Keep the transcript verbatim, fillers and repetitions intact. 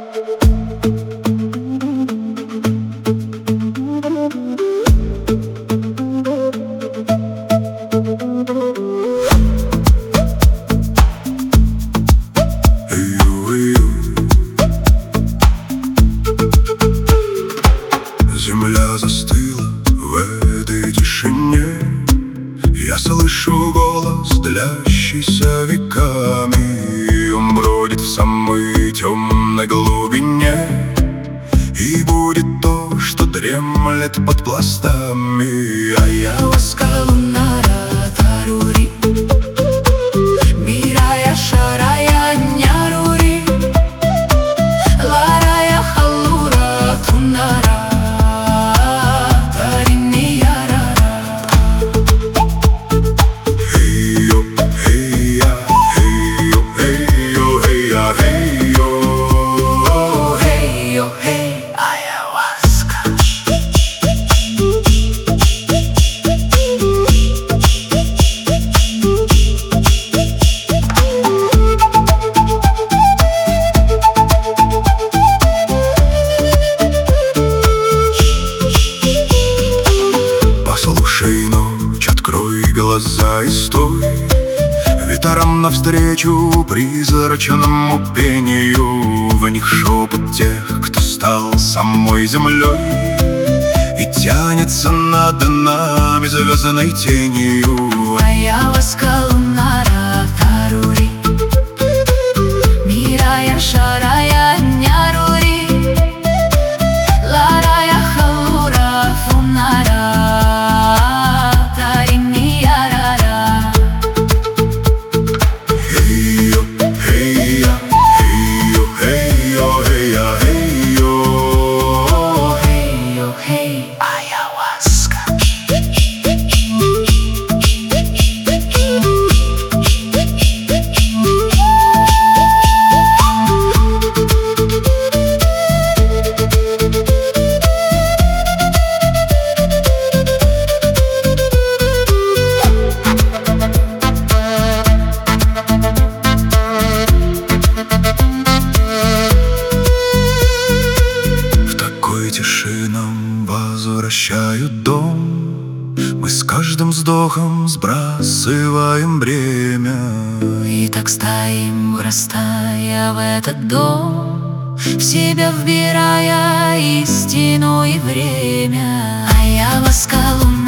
Земля застыла в этой тишине. Я слышу голос, длящийся веками. Он бродит в самой темной глубине, и будет то, что дремлет под пластами. А я ласкал нара тарури, мирая шарая нярури, ларая халура тунара. Послушай, ночь, открой глаза и стой ветрам навстречу призрачному пению. В них шепот тех, кто стал самой землей, и тянется над нами звездной тенью. А я ласкал нара тарури, мирая шарая нярури, ларая халура фунара. Тиши нам возвращают дом. Мы с каждым вздохом сбрасываем бремя, и так стоим, врастая в этот дом, в себя вбирая истину и время. А я ласкал